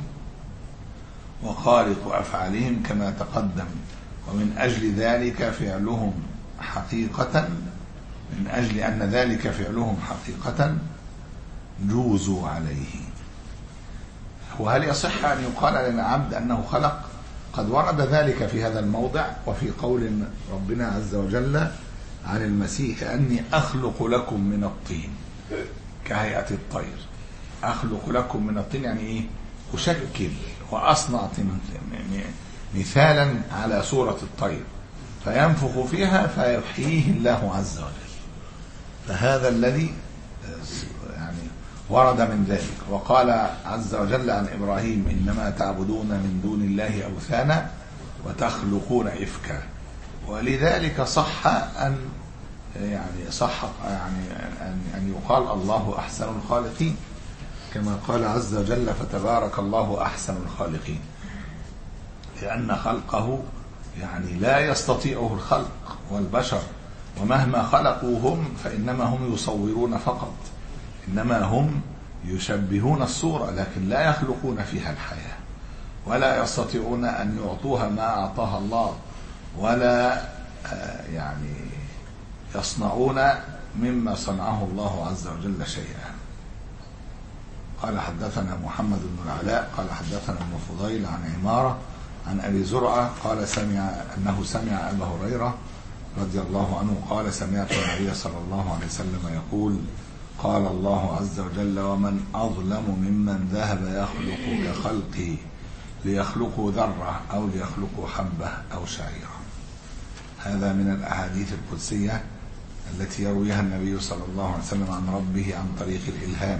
S2: وخالق أفعالهم كما تقدم. ومن أجل ذلك فعلهم حقيقة من أجل أن ذلك فعلهم حقيقة جوزوا عليه. وهل يصح أن يقال للعبد أنه خلق؟ قد ورد ذلك في هذا الموضع وفي قول ربنا عز وجل عن المسيح أني أخلق لكم من الطين كهيئة الطير. أخلق لكم من الطين يعني إيه؟ أشكل وأصنع مثالا على صورة الطير فينفخ فيها فيحييه الله عز وجل. فهذا الذي يعني ورد من ذلك. وقال عز وجل عن إبراهيم إنما تعبدون من دون الله أوثانا وتخلقون إفكا. ولذلك صح أن يعني صح يعني أن أن يقال الله أحسن الخالقين، كما قال عز وجل فتبارك الله أحسن الخالقين، لأن خلقه يعني لا يستطيعه الخلق والبشر، ومهما خلقوا هم فإنما هم يصورون فقط، إنما هم يشبهون الصورة لكن لا يخلقون فيها الحياة، ولا يستطيعون أن يعطوها ما أعطاها الله، ولا يعني يصنعون مما صنعه الله عز وجل شيئا. قال حدثنا محمد بن العلاء قال حدثنا ابن فضيل عن عمارة عن أبي زرعة قال سمع أنه سمع أبا هريرة رضي الله عنه قال سمعت النبي صلى الله عليه وسلم يقول قال الله عز وجل ومن أظلم ممن ذهب يخلق كخلقه ليخلقوا ذرة أو ليخلقوا حبة أو شعيرة. هذا من الأحاديث القدسية التي يرويها النبي صلى الله عليه وسلم عن ربه عن طريق الإلهام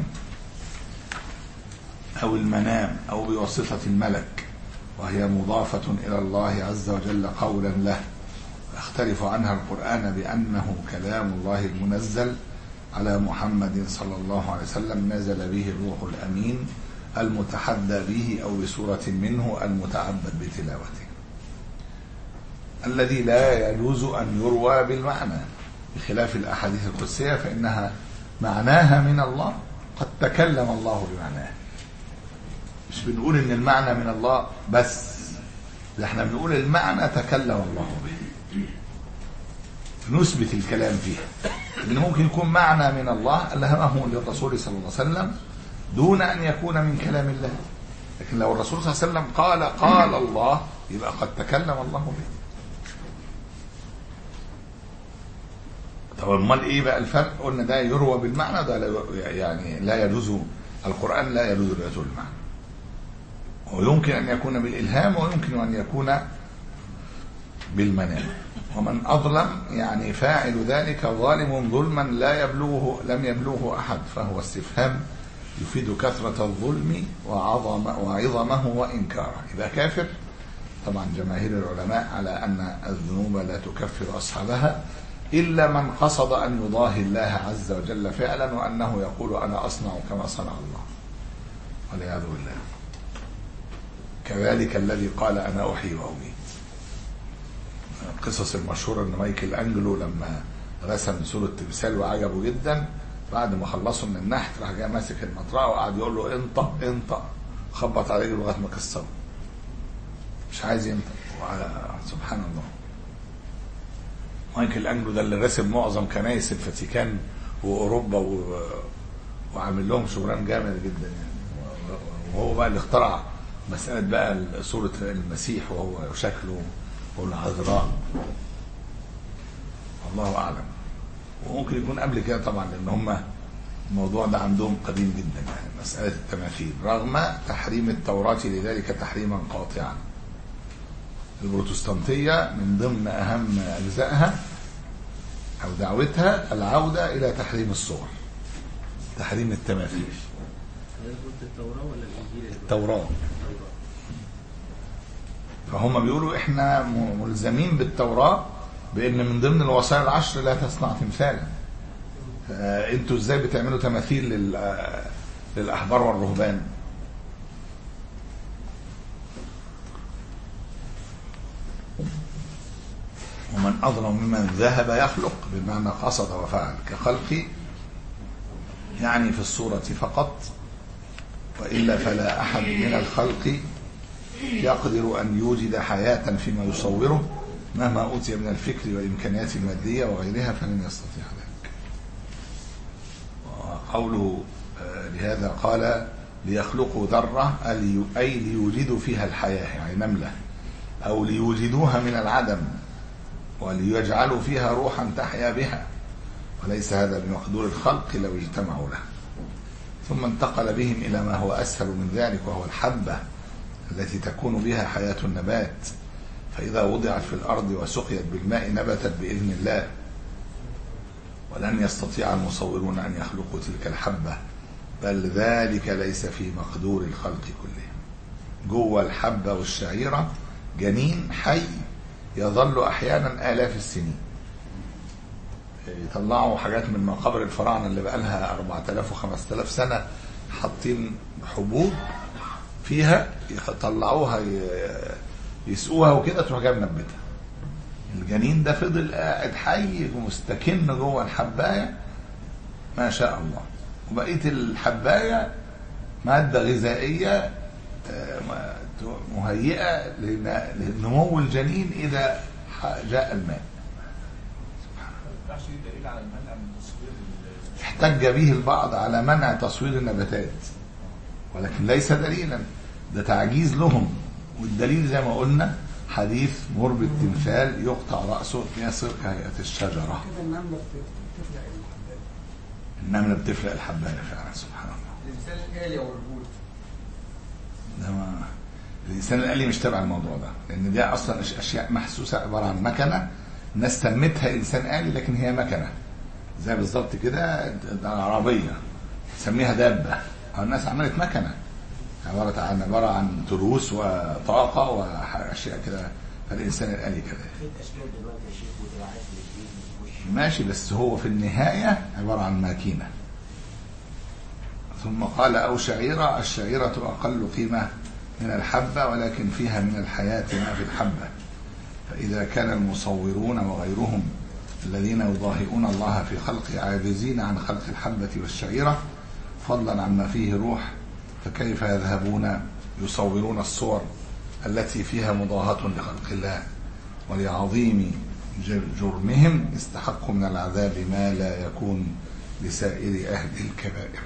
S2: أو المنام أو بواسطة الملك، وهي مضافة إلى الله عز وجل قولا له، يختلف عنها القرآن بأنه كلام الله المنزل على محمد صلى الله عليه وسلم نزل به الروح الأمين المتحدى به أو بسورة منه المتعبد بتلاوته، الذي لا يجوز أن يروى بالمعنى، بخلاف الأحاديث القدسية فإنها معناها من الله، قد تكلم الله بمعناه. مش بنقول إن المعنى من الله بس، احنا بنقول المعنى تكلم الله به، نثبت الكلام فيها، لأنه ممكن يكون معنى من الله ألهمه للرسول صلى الله عليه وسلم دون أن يكون من كلام الله، لكن لو الرسول صلى الله عليه وسلم قال قال الله يبقى قد تكلم الله به. طب امال ايه بقى الفرق؟ قلنا ده يروى بالمعنى، ده لا يعني لا يجوز، القرآن لا يجوز روايته بالمعنى، ويمكن أن يكون بالإلهام ويمكن أن يكون بالمنام. ومن أظلم يعني فاعل ذلك ظالم ظلما لا يبلغه لم يبلغه أحد، فهو استفهام يفيد كثرة الظلم وعظم وعظمه وإنكاره، يبقى كافر. طبعا جماهير العلماء على أن الذنوب لا تكفر أصحابها إلا من قصد أن يضاهي الله عز وجل فعلا، وأنه يقول أنا أصنع كما صنع الله والعياذ بالله. كذلك الذي قال أنا أحيي وأميت. القصص المشهورة أن مايكل أنجلو لما رسم صورة تمثال وعجبه جدا، بعد ما خلصوا من النحت راح جاي ماسك المطرقة وقعد يقول له انطق انطق، خبط عليه لغاية ما كسره، مش عايز ينطق. سبحان الله. مايكل أنجلو ده اللي رسم معظم كنائس الفاتيكان وأوروبا و... وعامل لهم شغلان جامد جدا يعني، وهو بقى اللي اخترع مسألة بقى صورة المسيح وهو شكله والعذراء، الله أعلم. وممكن يكون قبل كده طبعا، لأن هم الموضوع ده عندهم قديم جدا يعني، مسألة التماثيل، رغم تحريم التوراة لذلك تحريما قاطعا. البروتستانتية من ضمن أهم أجزائها أو دعوتها العودة إلى تحريم الصور، تحريم التماثيل.
S6: التوراة ولا الإنجيل؟
S2: التوراة. فهم بيقولوا إحنا ملزمين بالتوراة بأن من ضمن الوصايا العشر لا تصنع تمثالا. أنتوا إزاي بتعملوا تماثيل للأحبار والرهبان؟ ومن أظلم ممن ذهب يخلق بمعنى قصد وفعل كخلقي، يعني في الصورة فقط، وإلا فلا أحد من الخلق يقدر أن يوجد حياة فيما يصوره مهما أوتي من الفكر والإمكانيات المادية وغيرها، فلن يستطيع ذلك. وقوله لهذا قال ليخلقوا ذرة أي ليوجدوا فيها الحياة، يعني نملة، أو ليوجدوها من العدم وليجعلوا فيها روحا تحيا بها، وليس هذا بمقدور الخلق لو اجتمعوا له. ثم انتقل بهم إلى ما هو أسهل من ذلك، وهو الحبة التي تكون بها حياة النبات، فإذا وضعت في الأرض وسقيت بالماء نبتت بإذن الله، ولن يستطيع المصورون أن يخلقوا تلك الحبة بل ذلك ليس في مقدور الخلق كلهم. جوه الحبة والشعيرة جنين حي يظل أحيانا آلاف السنين. يطلعوا حاجات من مقابر الفراعنة اللي بقالها أربعة آلاف وخمسة آلاف سنة حاطين حبوب فيها، يطلعوها يسقوها وكده تروح جايه منبتها. الجنين ده فضل قاعد حي ومستكن جوه الحبايه ما شاء الله، وبقيه الحبايه ماده غذائيه مهيئه لنمو الجنين اذا جاء الماء. احتج به البعض على منع تصوير النباتات، ولكن ليس دليلا، ده تعجيز لهم. والدليل زي ما قلنا حديث مر بالتمثال يقطع رأسه يصير كهيئة الشجرة.
S7: كده النملة بتفلق الحباية.
S2: النملة بتفلق الحباية فعلا، سبحان الله.
S7: الإنسان الآلي أو الرجول
S2: ده ما الإنسان الآلي مش تبع الموضوع ده، لأن دي أصلا أشياء محسوسة عبارة عن مكنة، الناس سمتها إنسان آلي لكن هي مكنة. زي بالظبط كده العربية سميها دابة، الناس عملت مكنة عبارة عن عبارة عن تروس وطاقة وأشياء كده. فالإنسان الآلي كده ماشي، بس هو في النهاية عبارة عن ماكينة. ثم قال أو شعيرة، الشعيرة أقل قيمة من الحبة ولكن فيها من الحياة ما في الحبة. فإذا كان المصورون وغيرهم الذين يضاهئون الله في خلقه عاجزين عن خلق الحبة والشعيرة فضلا عما فيه روح، فكيف يذهبون يصورون الصور التي فيها مضاهاة لخلق الله؟ ولعظيم جرمهم استحقوا من العذاب ما لا يكون لسائر أهل الكبائر.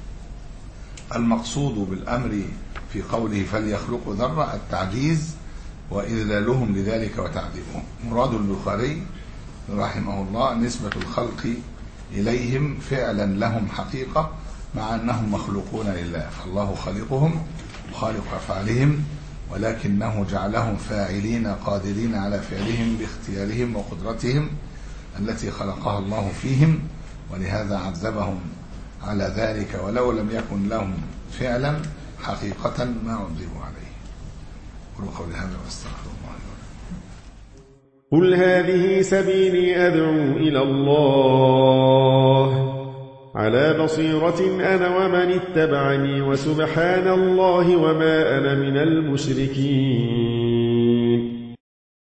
S2: المقصود بالأمر في قوله فليخلقوا ذرة التعجيز وإذلالهم لذلك وتعذيبهم. مراد البخاري رحمه الله نسبة الخلق إليهم فعلا لهم حقيقة مع أنهم مخلوقون لله، فالله خالقهم وخالق أفعالهم، ولكنه جعلهم فاعلين قادرين على فعلهم باختيارهم وقدرتهم التي خلقها الله فيهم، ولهذا عذبهم على ذلك، ولو لم يكن لهم فعلا حقيقة ما عذبوا عليه. قولوا قولي هذا واستغفر الله.
S8: قل هذه سبيلي أدعو إلى الله على بصيرة أنا ومن اتبعني وسبحان الله وما أنا من المشركين.